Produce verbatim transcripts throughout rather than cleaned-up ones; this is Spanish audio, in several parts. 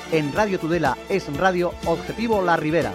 En Radio Tudela es Radio Objetivo La Ribera.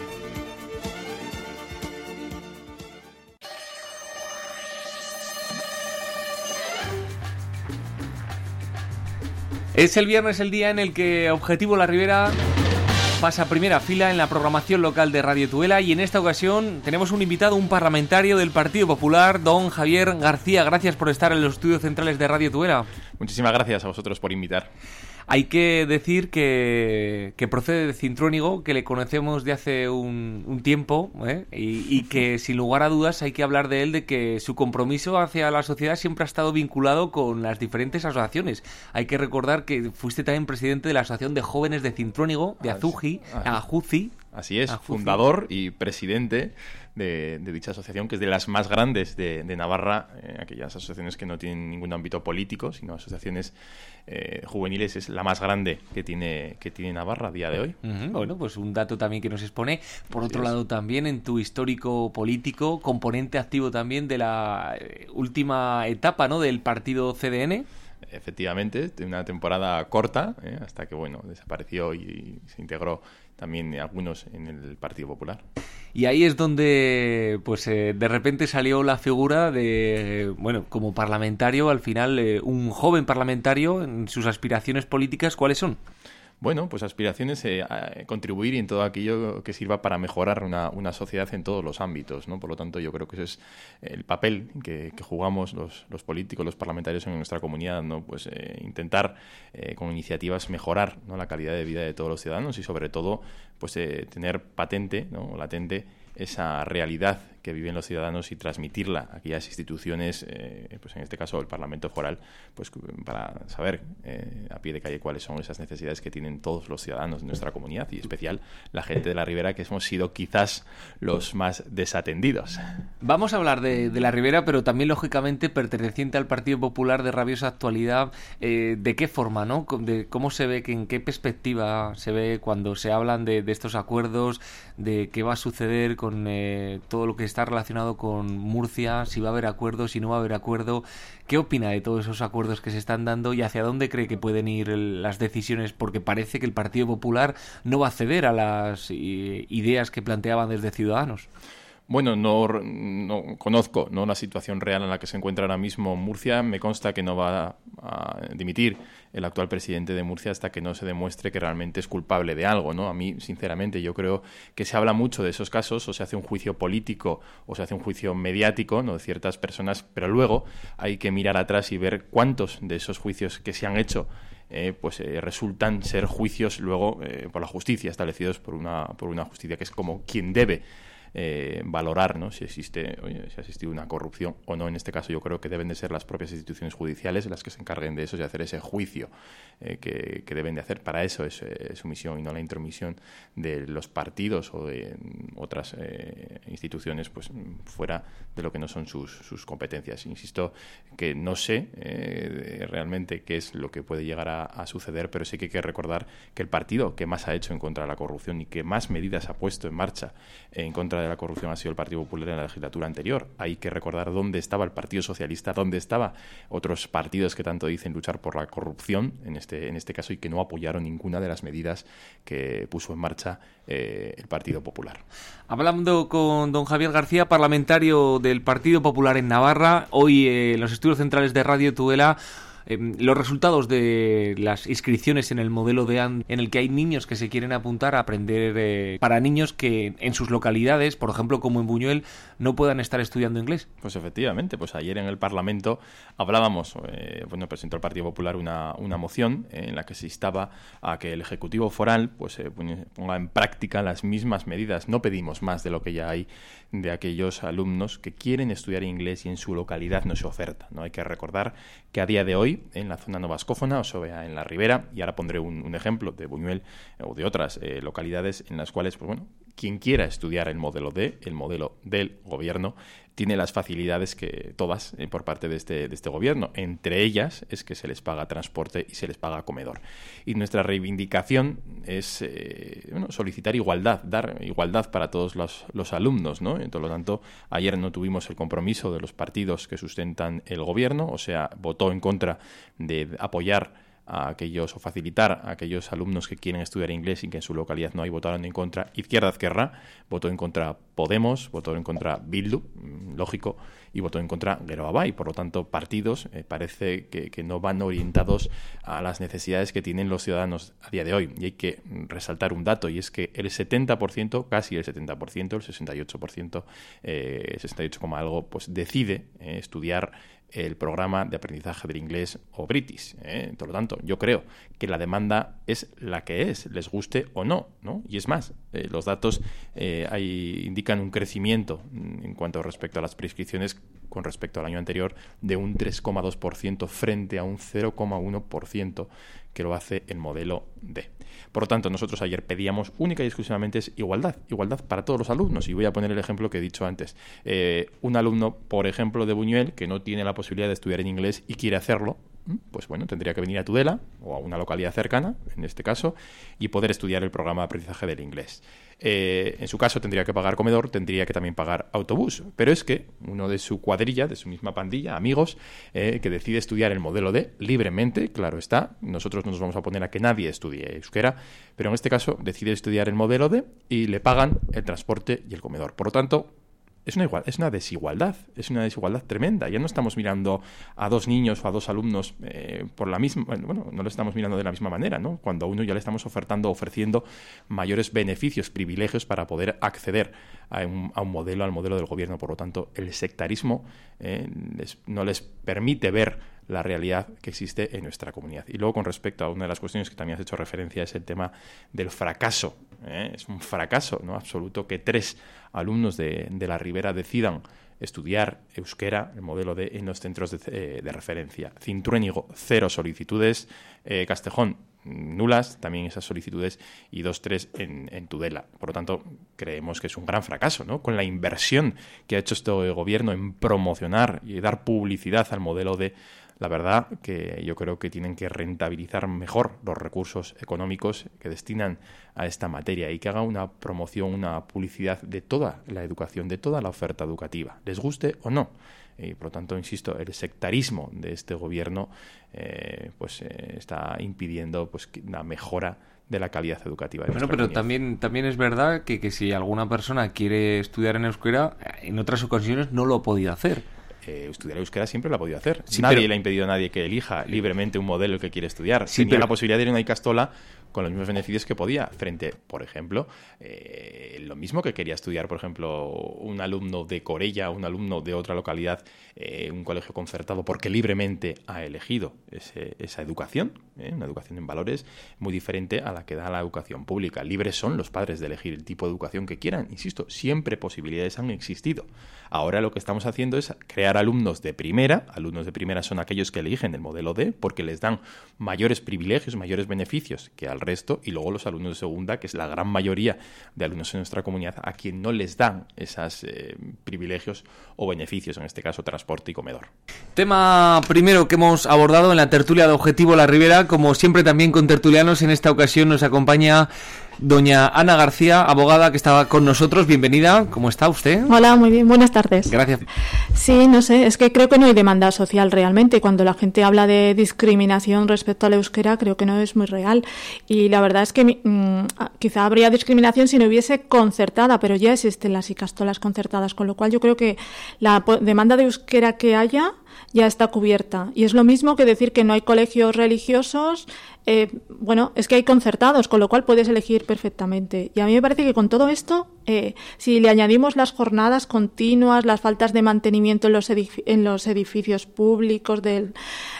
Es el viernes el día en el que Objetivo La Ribera pasa a primera fila en la programación local de Radio Tudela, y en esta ocasión tenemos un invitado, un parlamentario del Partido Popular, don Javier García. Gracias por estar en los estudios centrales de Radio Tudela. Muchísimas gracias a vosotros por invitar. Hay que decir que, que procede de Cintruénigo, que le conocemos de hace un, un tiempo, ¿eh? y, y que sin lugar a dudas hay que hablar de él, de que su compromiso hacia la sociedad siempre ha estado vinculado con las diferentes asociaciones. Hay que recordar que fuiste también presidente de la Asociación de Jóvenes de Cintruénigo, de Azuji, Ajuci. Así es, Ajuci. Fundador y presidente de, de dicha asociación, que es de las más grandes de, de Navarra, eh, aquellas asociaciones que no tienen ningún ámbito político, sino asociaciones eh, juveniles. Es la más grande que tiene, que tiene Navarra a día de hoy. Uh-huh. Bueno, pues un dato también que nos expone. Por Así otro es. lado, también en tu histórico político, componente activo también de la eh, última etapa, ¿no?, del partido C D N. Efectivamente, de una temporada corta, ¿eh? hasta que bueno desapareció y se integró también algunos en el Partido Popular. Y ahí es donde, pues, eh, de repente salió la figura de, eh, bueno, como parlamentario, al final, eh, un joven parlamentario. En sus aspiraciones políticas, ¿cuáles son? Bueno, pues aspiraciones eh, a contribuir en todo aquello que sirva para mejorar una, una sociedad en todos los ámbitos, ¿no? Por lo tanto, yo creo que ese es el papel que, que jugamos los, los políticos, los parlamentarios en nuestra comunidad, ¿no? Pues eh, intentar eh, con iniciativas mejorar, ¿no?, la calidad de vida de todos los ciudadanos y sobre todo pues eh, tener patente, ¿no?, latente esa realidad que viven los ciudadanos y transmitirla a aquellas instituciones, eh, pues en este caso el Parlamento Foral, pues para saber eh, a pie de calle cuáles son esas necesidades que tienen todos los ciudadanos de nuestra comunidad, y en especial la gente de la Ribera, que hemos sido quizás los más desatendidos. Vamos a hablar de, de la Ribera, pero también, lógicamente, perteneciente al Partido Popular de rabiosa actualidad. Eh, ¿De qué forma, no? De cómo se ve, que en qué perspectiva se ve cuando se hablan de, de estos acuerdos, de qué va a suceder con eh, todo lo que está relacionado con Murcia, si va a haber acuerdo, si no va a haber acuerdo? ¿Qué opina de todos esos acuerdos que se están dando y hacia dónde cree que pueden ir las decisiones? Porque parece que el Partido Popular no va a ceder a las eh, ideas que planteaban desde Ciudadanos. Bueno, no, no conozco, ¿no?, la situación real en la que se encuentra ahora mismo Murcia. Me consta que no va a dimitir el actual presidente de Murcia hasta que no se demuestre que realmente es culpable de algo, ¿no? A mí, sinceramente, yo creo que se habla mucho de esos casos, o se hace un juicio político o se hace un juicio mediático, ¿no?, de ciertas personas, pero luego hay que mirar atrás y ver cuántos de esos juicios que se han hecho Eh, pues eh, resultan ser juicios luego eh, por la justicia, establecidos por una, por una justicia que es como quien debe Eh, valorar, ¿no?, si existe, oye, si ha existido una corrupción o no. En este caso yo creo que deben de ser las propias instituciones judiciales las que se encarguen de eso y de hacer ese juicio eh, que, que deben de hacer. Para eso es eh, su misión, y no la intromisión de los partidos o de otras eh, instituciones pues fuera de lo que no son sus, sus competencias. Insisto que no sé eh, realmente qué es lo que puede llegar a, a suceder, pero sí que hay que recordar que el partido que más ha hecho en contra de la corrupción y que más medidas ha puesto en marcha en contra de la corrupción ha sido el Partido Popular en la legislatura anterior. Hay que recordar dónde estaba el Partido Socialista, dónde estaban otros partidos que tanto dicen luchar por la corrupción, en este, en este caso, y que no apoyaron ninguna de las medidas que puso en marcha eh, el Partido Popular. Hablando con don Javier García, parlamentario del Partido Popular en Navarra, hoy eh, en los estudios centrales de Radio Tudela. Eh, los resultados de las inscripciones en el modelo de A N, en el que hay niños que se quieren apuntar a aprender eh, para niños que en sus localidades, por ejemplo como en Buñuel, no puedan estar estudiando inglés. Pues efectivamente, pues ayer en el Parlamento hablábamos, eh, bueno, presentó el Partido Popular una, una moción en la que se instaba a que el Ejecutivo Foral pues eh, ponga en práctica las mismas medidas. No pedimos más de lo que ya hay de aquellos alumnos que quieren estudiar inglés y en su localidad no se oferta, ¿no? Hay que recordar que a día de hoy en la zona novascófona, o sea, en la Ribera, y ahora pondré un, un ejemplo de Buñuel o de otras eh, localidades en las cuales, pues bueno, quien quiera estudiar el modelo D, el modelo del gobierno, tiene las facilidades que todas eh, por parte de este, de este gobierno. Entre ellas es que se les paga transporte y se les paga comedor. Y nuestra reivindicación es eh, bueno, solicitar igualdad, dar igualdad para todos los, los alumnos, ¿no? Y, por lo tanto, ayer no tuvimos el compromiso de los partidos que sustentan el gobierno, o sea, votó en contra de apoyar a aquellos o facilitar a aquellos alumnos que quieren estudiar inglés y que en su localidad no hay, votaron en contra. Izquierda Ezquerra votó en contra Podemos, votó en contra Bildu, lógico, y votó en contra Geroa Bai. Por lo tanto, partidos eh, parece que, que no van orientados a las necesidades que tienen los ciudadanos a día de hoy. Y hay que resaltar un dato, y es que el setenta por ciento, casi el setenta por ciento, el sesenta y ocho por ciento, eh, sesenta y ocho, algo, pues decide eh, estudiar el programa de aprendizaje del inglés o British. ¿eh? Por lo tanto, yo creo que la demanda es la que es, les guste o no, ¿no? Y es más, eh, los datos eh, ahí indican un crecimiento en cuanto respecto a las prescripciones con respecto al año anterior de un tres coma dos por ciento frente a un cero coma uno por ciento que lo hace el modelo D. Por lo tanto, nosotros ayer pedíamos única y exclusivamente es igualdad, igualdad para todos los alumnos. Y voy a poner el ejemplo que he dicho antes. Eh, un alumno, por ejemplo, de Buñuel, que no tiene la posibilidad de estudiar en inglés y quiere hacerlo, pues bueno, tendría que venir a Tudela o a una localidad cercana, en este caso, y poder estudiar el programa de aprendizaje del inglés. Eh, en su caso tendría que pagar comedor, tendría que también pagar autobús, pero es que uno de su cuadrilla, de su misma pandilla, amigos, eh, que decide estudiar el modelo D libremente, claro está, nosotros no nos vamos a poner a que nadie estudie euskera, pero en este caso decide estudiar el modelo D y le pagan el transporte y el comedor. Por lo tanto, Es una, igual, es una desigualdad, es una desigualdad tremenda. Ya no estamos mirando a dos niños o a dos alumnos eh, por la misma, bueno, no lo estamos mirando de la misma manera, ¿no? Cuando a uno ya le estamos ofertando, ofreciendo mayores beneficios, privilegios para poder acceder a un, a un modelo, al modelo del gobierno. Por lo tanto, el sectarismo eh, les, no les permite ver la realidad que existe en nuestra comunidad. Y luego, con respecto a una de las cuestiones que también has hecho referencia, es el tema del fracaso. ¿eh? Es un fracaso, ¿no?, absoluto que tres alumnos de, de la Ribera decidan estudiar euskera, el modelo D, en los centros de, eh, de referencia. Cintruénigo, cero solicitudes. Eh, Castejón, nulas también esas solicitudes, y dos, tres en, en Tudela. Por lo tanto, creemos que es un gran fracaso, ¿no? Con la inversión que ha hecho este gobierno en promocionar y dar publicidad al modelo D, la verdad que yo creo que tienen que rentabilizar mejor los recursos económicos que destinan a esta materia y que haga una promoción, una publicidad de toda la educación, de toda la oferta educativa, les guste o no. Y por lo tanto, insisto, el sectarismo de este gobierno eh, pues eh, está impidiendo pues una mejora de la calidad educativa. De bueno, pero comunidad. también también es verdad que, que si alguna persona quiere estudiar en euskera, en otras ocasiones no lo ha podido hacer. Eh, estudiar euskera siempre lo ha podido hacer. Sí, nadie pero... le ha impedido a nadie que elija libremente un modelo que quiere estudiar. Sí, Tenía pero... la posibilidad de ir a una Icastola con los mismos beneficios que podía, frente, por ejemplo, eh, lo mismo que quería estudiar, por ejemplo, un alumno de Corella, un alumno de otra localidad, eh, un colegio concertado, porque libremente ha elegido ese, esa educación, eh, una educación en valores muy diferente a la que da la educación pública. Libres son los padres de elegir el tipo de educación que quieran. Insisto, siempre posibilidades han existido. Ahora lo que estamos haciendo es crear alumnos de primera. Alumnos de primera son aquellos que eligen el modelo D porque les dan mayores privilegios, mayores beneficios que al resto, y luego los alumnos de segunda, que es la gran mayoría de alumnos en nuestra comunidad, a quien no les dan esos eh, privilegios o beneficios, en este caso transporte y comedor. Tema primero que hemos abordado en la tertulia de Objetivo La Ribera. Como siempre, también con tertulianos, en esta ocasión nos acompaña doña Ana García, abogada, que estaba con nosotros. Bienvenida, ¿cómo está usted? Hola, muy bien, buenas tardes. Gracias. Sí, no sé, es que creo que no hay demanda social realmente. Cuando la gente habla de discriminación respecto al euskera, creo que no es muy real. Y la verdad es que mmm, quizá habría discriminación si no hubiese concertada, pero ya existen las icastolas concertadas, con lo cual yo creo que la demanda de euskera que haya ya está cubierta. Y es lo mismo que decir que no hay colegios religiosos. Eh, bueno, es que hay concertados, con lo cual puedes elegir perfectamente. Y a mí me parece que con todo esto, eh, si le añadimos las jornadas continuas, las faltas de mantenimiento en los, edif- en los edificios públicos, del,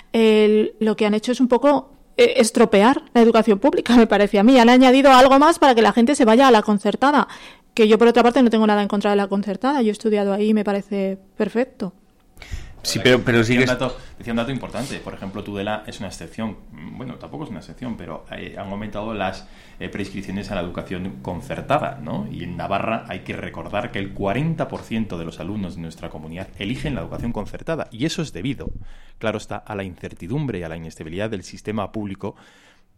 el, lo que han hecho es un poco eh, estropear la educación pública, me parece a mí. Han añadido algo más para que la gente se vaya a la concertada, que yo por otra parte no tengo nada en contra de la concertada. Yo he estudiado ahí y me parece perfecto. Sí, pero, pero sí decía, que... un dato, decía un dato importante. Por ejemplo, Tudela es una excepción. Bueno, tampoco es una excepción, pero eh, han aumentado las eh, prescripciones a la educación concertada, ¿no? Y en Navarra hay que recordar que el cuarenta por ciento de los alumnos de nuestra comunidad eligen la educación concertada. Y eso es debido, claro está, a la incertidumbre y a la inestabilidad del sistema público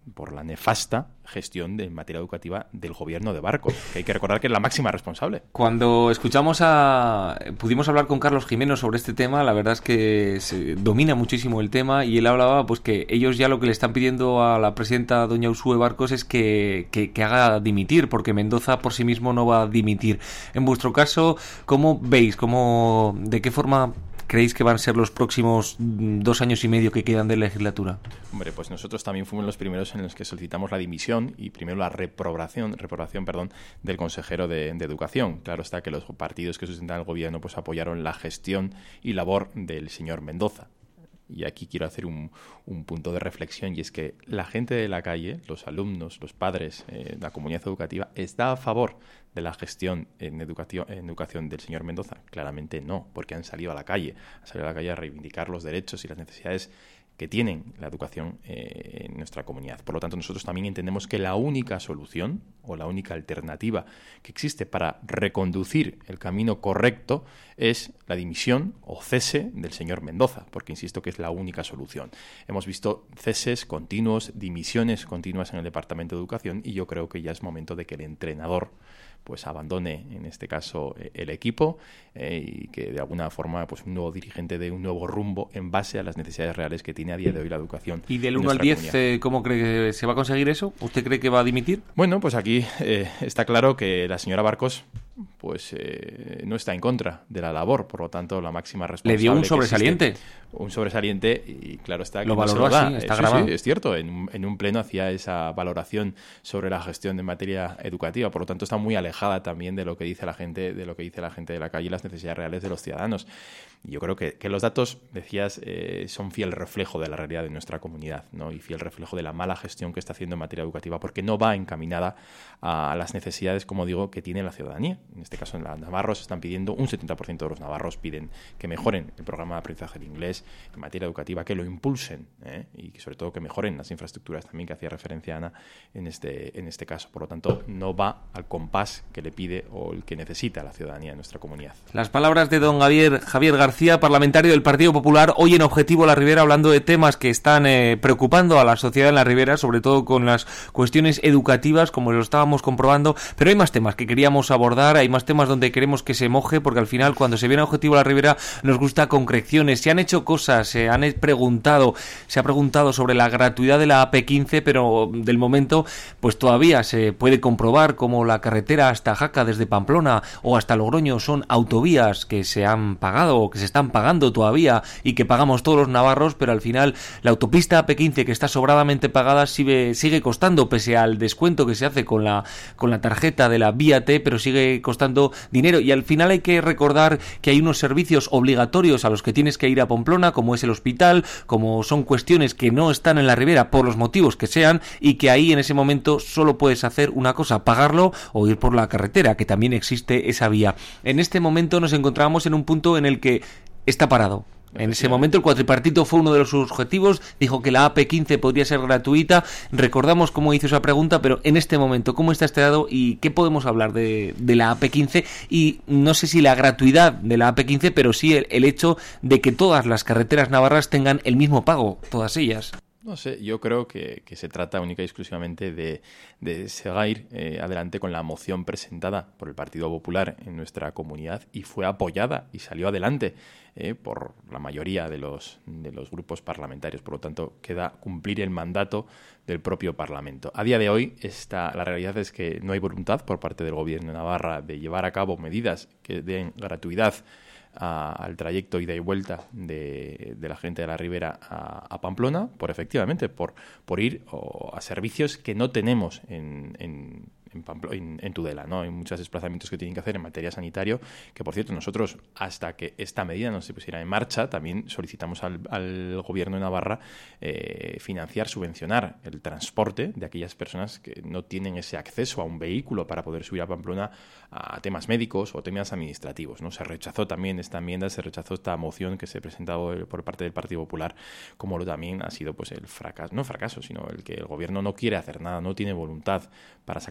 por la nefasta gestión de en materia educativa del gobierno de Barcos, que hay que recordar que es la máxima responsable. Cuando escuchamos a... pudimos hablar con Carlos Jimeno sobre este tema, la verdad es que se domina muchísimo el tema y él hablaba pues que ellos ya lo que le están pidiendo a la presidenta doña Uxue Barcos es que, que, que haga dimitir, porque Mendoza por sí mismo no va a dimitir. En vuestro caso, ¿cómo veis? ¿Cómo, de qué forma creéis que van a ser los próximos dos años y medio que quedan de legislatura? Hombre, pues nosotros también fuimos los primeros en los que solicitamos la dimisión y primero la reprobación, reprobación perdón, del consejero de, de Educación. Claro está que los partidos que sustentan el gobierno pues apoyaron la gestión y labor del señor Mendoza. Y aquí quiero hacer un, un punto de reflexión, y es que la gente de la calle, los alumnos, los padres, eh, la comunidad educativa, ¿está a favor de la gestión en educación, en educación del señor Mendoza? Claramente no, porque han salido a la calle, han salido a la calle a reivindicar los derechos y las necesidades que tienen la educación eh, en nuestra comunidad. Por lo tanto, nosotros también entendemos que la única solución o la única alternativa que existe para reconducir el camino correcto es la dimisión o cese del señor Mendoza, porque insisto que es la única solución. Hemos visto ceses continuos, dimisiones continuas en el Departamento de Educación, y yo creo que ya es momento de que el entrenador pues abandone, en este caso, el equipo eh, y que de alguna forma pues un nuevo dirigente dé un nuevo rumbo en base a las necesidades reales que tiene a día de hoy la educación. ¿Y del uno al diez, eh, cómo cree que se va a conseguir eso? ¿Usted cree que va a dimitir? Bueno, pues aquí eh, está claro que la señora Barcos pues eh, no está en contra de la labor, por lo tanto la máxima responsable. Le dio un sobresaliente. Existe, un sobresaliente y claro está que lo no valoró se lo da. así, está sí, grabado. Sí, es cierto, en un, en un pleno hacía esa valoración sobre la gestión de materia educativa, por lo tanto está muy alejada también de lo que dice la gente, de lo que dice la gente de la calle y las necesidades reales de los ciudadanos. Y yo creo que, que los datos, decías, eh, son fiel reflejo de la realidad de nuestra comunidad, ¿no? Y fiel reflejo de la mala gestión que está haciendo en materia educativa, porque no va encaminada a las necesidades, como digo, que tiene la ciudadanía. En este caso, en la navarros están pidiendo, un setenta por ciento de los navarros piden que mejoren el programa de aprendizaje de inglés en materia educativa, que lo impulsen ¿eh? y que sobre todo que mejoren las infraestructuras también, que hacía referencia Ana en este, en este caso. Por lo tanto, no va al compás que le pide o el que necesita la ciudadanía de nuestra comunidad. Las palabras de don Javier, Javier García, parlamentario del Partido Popular, hoy en Objetivo La Ribera, hablando de temas que están eh, preocupando a la sociedad en La Ribera, sobre todo con las cuestiones educativas, como lo estábamos comprobando, pero hay más temas que queríamos abordar, hay más temas donde queremos que se moje, porque al final cuando se viene a Objetivo La Ribera nos gusta concreciones. Se han hecho cosas, se han preguntado, se ha preguntado sobre la gratuidad de la A P quince, pero del momento pues todavía se puede comprobar como la carretera hasta Jaca desde Pamplona o hasta Logroño son autovías que se han pagado o que se están pagando todavía y que pagamos todos los navarros, pero al final la autopista A P quince, que está sobradamente pagada, sigue, sigue costando, pese al descuento que se hace con la, con la tarjeta de la Vía T, pero sigue costando dinero. Y al final hay que recordar que hay unos servicios obligatorios a los que tienes que ir a Pamplona, como es el hospital, como son cuestiones que no están en la Ribera por los motivos que sean, y que ahí en ese momento solo puedes hacer una cosa, pagarlo o ir por la carretera, que también existe esa vía. En este momento nos encontramos en un punto en el que está parado. En ese momento el cuatripartito fue uno de los objetivos, dijo que la A P quince podría ser gratuita. Recordamos cómo hizo esa pregunta, pero en este momento, ¿cómo está este dado y qué podemos hablar de, de la A P quince? Y no sé si la gratuidad de la A P quince, pero sí el, el hecho de que todas las carreteras navarras tengan el mismo pago, todas ellas. No sé, yo creo que, que se trata única y exclusivamente de, de seguir eh, adelante con la moción presentada por el Partido Popular en nuestra comunidad y fue apoyada y salió adelante eh, por la mayoría de los, de los grupos parlamentarios. Por lo tanto, queda cumplir el mandato del propio Parlamento. A día de hoy, esta, la realidad es que no hay voluntad por parte del Gobierno de Navarra de llevar a cabo medidas que den gratuidad A, al trayecto ida y vuelta de, de la gente de la Ribera a, a Pamplona, por efectivamente, por, por ir o, a servicios que no tenemos en, en, en, Pamplo, en, en Tudela, ¿no? Hay muchos desplazamientos que tienen que hacer en materia sanitario, que por cierto nosotros, hasta que esta medida no se pusiera en marcha, también solicitamos al, al Gobierno de Navarra eh, financiar, subvencionar el transporte de aquellas personas que no tienen ese acceso a un vehículo para poder subir a Pamplona a temas médicos o temas administrativos, ¿no? Se rechazó también esta enmienda, se rechazó esta moción que se presentó por parte del Partido Popular, como lo también ha sido pues el fracaso, no fracaso, sino el que el Gobierno no quiere hacer nada, no tiene voluntad para sacar adelante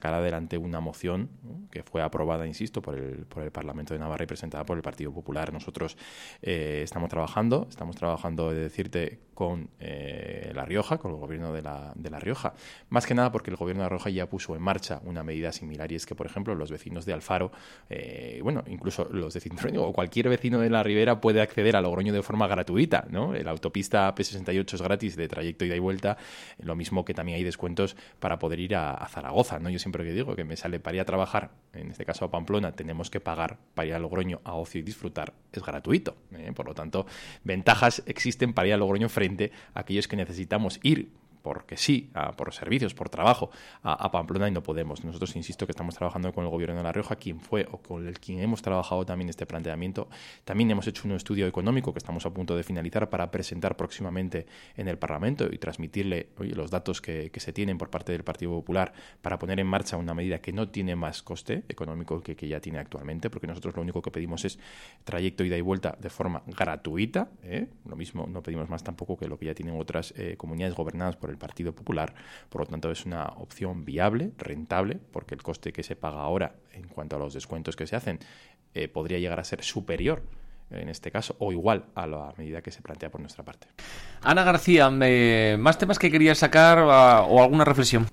adelante una moción, ¿no?, que fue aprobada, insisto, por el, por el Parlamento de Navarra y presentada por el Partido Popular. Nosotros eh, estamos trabajando, estamos trabajando, he de decirte, con eh, La Rioja, con el gobierno de la, de La Rioja. Más que nada porque el gobierno de La Rioja ya puso en marcha una medida similar, y es que, por ejemplo, los vecinos de Alfaro, eh, bueno, incluso los de Cintroño o cualquier vecino de la Ribera puede acceder a Logroño de forma gratuita, ¿no? La autopista P sesenta y ocho es gratis de trayecto ida y vuelta, lo mismo que también hay descuentos para poder ir a, a Zaragoza, ¿no? Yo siempre que digo que me sale para ir a trabajar, en este caso a Pamplona, tenemos que pagar para ir a Logroño a ocio y disfrutar, es gratuito, ¿eh? Por lo tanto, ventajas existen para ir a Logroño frente a aquellos que necesitamos ir porque sí, a, por servicios, por trabajo, a, a Pamplona, y no podemos. Nosotros, insisto, que estamos trabajando con el gobierno de La Rioja, quien fue o con el quien hemos trabajado también este planteamiento. También hemos hecho un estudio económico que estamos a punto de finalizar para presentar próximamente en el Parlamento y transmitirle, oye, los datos que, que se tienen por parte del Partido Popular para poner en marcha una medida que no tiene más coste económico que, que ya tiene actualmente, porque nosotros lo único que pedimos es trayecto ida y vuelta de forma gratuita, ¿eh? Lo mismo, no pedimos más tampoco que lo que ya tienen otras eh, comunidades gobernadas por el Partido Popular. Por lo tanto, es una opción viable, rentable, porque el coste que se paga ahora en cuanto a los descuentos que se hacen eh, podría llegar a ser superior en este caso, o igual a la medida que se plantea por nuestra parte. Ana García, eh, ¿más temas que querías sacar uh, o alguna reflexión?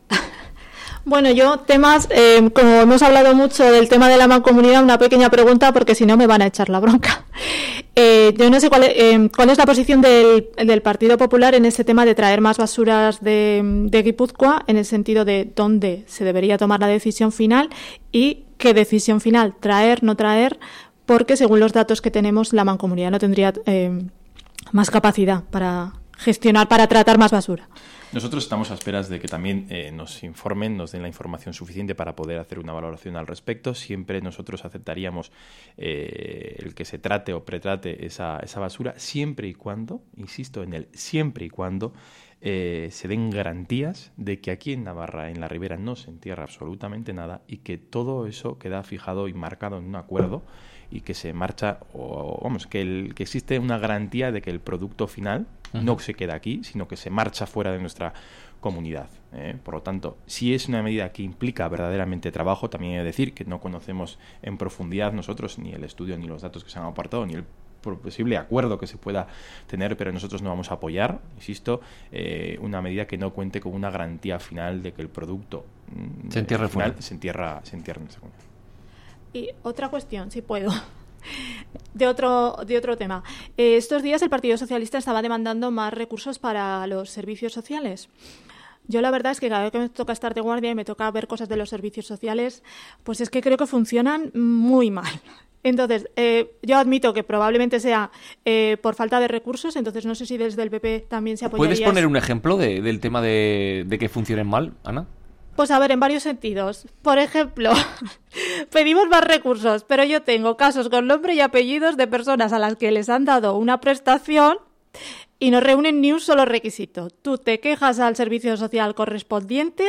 Bueno, yo temas, eh, como hemos hablado mucho del tema de la mancomunidad, una pequeña pregunta, porque si no me van a echar la bronca. Eh, yo no sé cuál, eh, cuál es la posición del, del Partido Popular en este tema de traer más basuras de, de Guipúzcoa, en el sentido de dónde se debería tomar la decisión final y qué decisión final traer, no traer, porque según los datos que tenemos, la mancomunidad no tendría eh, más capacidad para gestionar, para tratar más basura. Nosotros estamos a esperas de que también eh, nos informen, nos den la información suficiente para poder hacer una valoración al respecto. Siempre nosotros aceptaríamos eh, el que se trate o pretrate esa, esa basura, siempre y cuando, insisto en el siempre y cuando, eh, se den garantías de que aquí en Navarra, en la Ribera, no se entierra absolutamente nada y que todo eso queda fijado y marcado en un acuerdo y que se marcha, o vamos, que, el, que existe una garantía de que el producto final uh-huh. no se queda aquí, sino que se marcha fuera de nuestra comunidad. ¿eh? Por lo tanto, si es una medida que implica verdaderamente trabajo, también he de decir que no conocemos en profundidad nosotros ni el estudio, ni los datos que se han apartado, ni el posible acuerdo que se pueda tener, pero nosotros no vamos a apoyar, insisto, eh, una medida que no cuente con una garantía final de que el producto se entierra final se entierra, se entierra en nuestra comunidad. Y otra cuestión, si puedo, de otro, de otro tema. Eh, estos días el Partido Socialista estaba demandando más recursos para los servicios sociales. Yo la verdad es que cada vez que me toca estar de guardia y me toca ver cosas de los servicios sociales, pues es que creo que funcionan muy mal. Entonces, eh, yo admito que probablemente sea eh, por falta de recursos, entonces no sé si desde el P P también se apoyaría. ¿Puedes poner un ejemplo de, del tema de, de que funcionen mal, Ana? Pues a ver, en varios sentidos. Por ejemplo, pedimos más recursos, pero yo tengo casos con nombre y apellidos de personas a las que les han dado una prestación y no reúnen ni un solo requisito. Tú te quejas al servicio social correspondiente,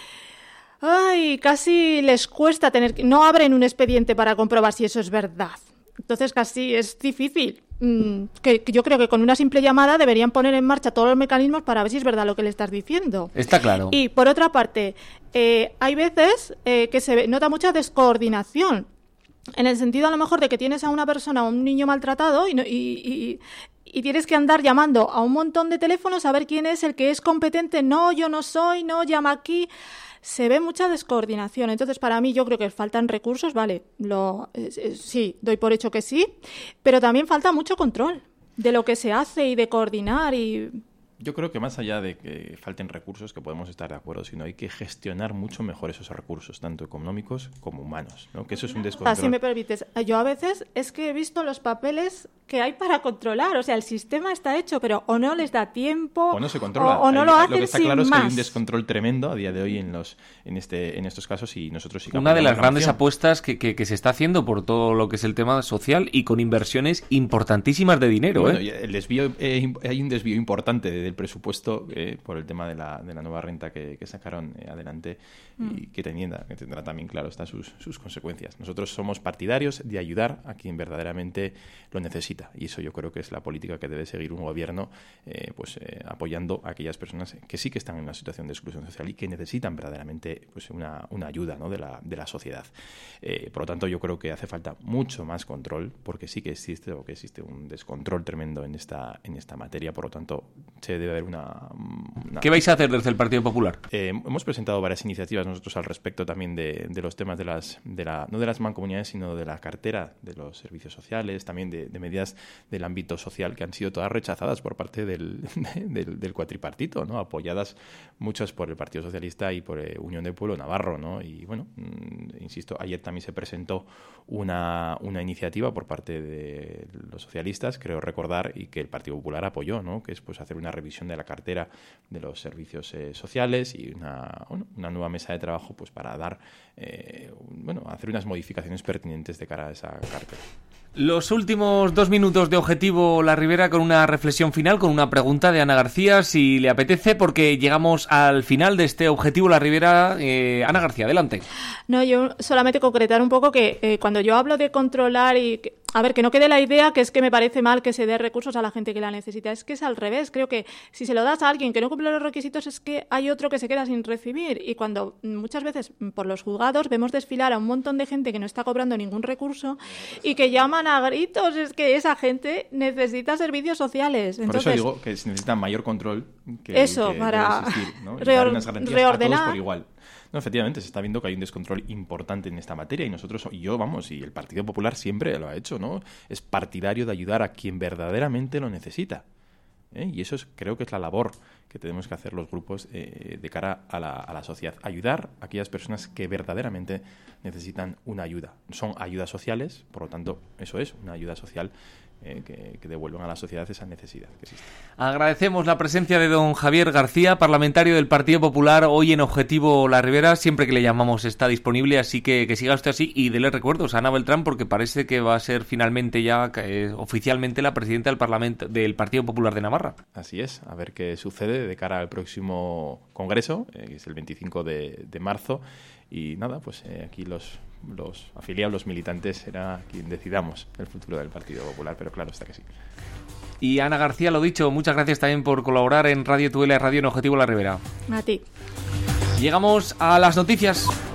ay, casi les cuesta tener... No abren un expediente para comprobar si eso es verdad. Entonces casi es difícil. Que, que yo creo que con una simple llamada deberían poner en marcha todos los mecanismos para ver si es verdad lo que le estás diciendo. Está claro. Y por otra parte, eh, hay veces eh, que se nota mucha descoordinación, en el sentido a lo mejor de que tienes a una persona o un niño maltratado y, no, y, y, y tienes que andar llamando a un montón de teléfonos a ver quién es el que es competente. No, yo no soy, no, llama aquí. Se ve mucha descoordinación. Entonces, para mí, yo creo que faltan recursos, vale, lo, eh, eh, sí, doy por hecho que sí, pero también falta mucho control de lo que se hace y de coordinar y... Yo creo que más allá de que falten recursos, que podemos estar de acuerdo, sino hay que gestionar mucho mejor esos recursos, tanto económicos como humanos, ¿no? Que eso es un descontrol. Si me permites, yo a veces es que he visto los papeles que hay para controlar, o sea, el sistema está hecho, pero o no les da tiempo, o no se controla, o, o no hay, lo hacen. Lo que está sin claro es más. que hay un descontrol tremendo a día de hoy en los en este en estos casos y nosotros sí que una de las grandes moción. apuestas que, que, que se está haciendo por todo lo que es el tema social y con inversiones importantísimas de dinero. Bueno, ¿eh? el desvío eh, hay un desvío importante de del presupuesto eh, por el tema de la, de la nueva renta que, que sacaron eh, adelante y mm. que, tenienda, que tendrá también, claro, está sus, sus consecuencias. Nosotros somos partidarios de ayudar a quien verdaderamente lo necesita, y eso yo creo que es la política que debe seguir un gobierno, eh, pues eh, apoyando a aquellas personas que sí que están en una situación de exclusión social y que necesitan verdaderamente pues una, una ayuda, ¿no?, de la, de la sociedad. Eh, por lo tanto, yo creo que hace falta mucho más control, porque sí que existe o que existe un descontrol tremendo en esta, en esta materia. Por lo tanto, se debe haber una, una... ¿Qué vais a hacer desde el Partido Popular? Eh, hemos presentado varias iniciativas nosotros al respecto también de, de los temas de las, de la, no de las mancomunidades, sino de la cartera de los servicios sociales, también de, de medidas del ámbito social que han sido todas rechazadas por parte del, de, del, del cuatripartito, ¿no?, apoyadas muchas por el Partido Socialista y por eh, Unión del Pueblo Navarro, ¿no? Y bueno, mmm, insisto, ayer también se presentó una, una iniciativa por parte de los socialistas, creo recordar, y que el Partido Popular apoyó, ¿no?, que es pues hacer una revisión de la cartera de los servicios eh, sociales y una, bueno, una nueva mesa de trabajo pues para dar, eh, bueno, hacer unas modificaciones pertinentes de cara a esa cartera. Los últimos dos minutos de Objetivo La Ribera con una reflexión final, con una pregunta de Ana García, si le apetece, porque llegamos al final de este Objetivo La Ribera. Eh, Ana García, adelante. No, yo solamente concretar un poco que eh, cuando yo hablo de controlar y... Que, a ver, que no quede la idea que es que me parece mal que se dé recursos a la gente que la necesita. Es que es al revés. Creo que si se lo das a alguien que no cumple los requisitos es que hay otro que se queda sin recibir. Y cuando muchas veces por los juzgados vemos desfilar a un montón de gente que no está cobrando ningún recurso y que llaman a gritos, es que esa gente necesita servicios sociales. Entonces, por eso digo que se necesita mayor control que eso, el que para debe existir, ¿no? Y reor- dar unas garantías reordenar. a todos por igual. No, efectivamente, se está viendo que hay un descontrol importante en esta materia y nosotros, y yo, vamos, y el Partido Popular siempre lo ha hecho, ¿no? Es partidario de ayudar a quien verdaderamente lo necesita. ¿eh? Y eso es, creo que es la labor que tenemos que hacer los grupos eh, de cara a la, a la sociedad. Ayudar a aquellas personas que verdaderamente necesitan una ayuda. Son ayudas sociales, por lo tanto, eso es, una ayuda social Eh, que, que devuelvan a la sociedad esa necesidad que existe. Agradecemos la presencia de don Javier García, parlamentario del Partido Popular, hoy en Objetivo La Ribera. Siempre que le llamamos está disponible, así que que siga usted así y dele recuerdos a Ana Beltrán, porque parece que va a ser finalmente ya eh, oficialmente la presidenta del Parlamento del Partido Popular de Navarra. Así es, a ver qué sucede de cara al próximo congreso, eh, que es el veinticinco de, de marzo. Y nada, pues eh, aquí los, los afiliados, los militantes, será quien decidamos el futuro del Partido Popular, pero claro está que sí. Y Ana García, lo dicho, muchas gracias también por colaborar en Radio Tudela, Radio en Objetivo La Ribera. A ti. Llegamos a las noticias.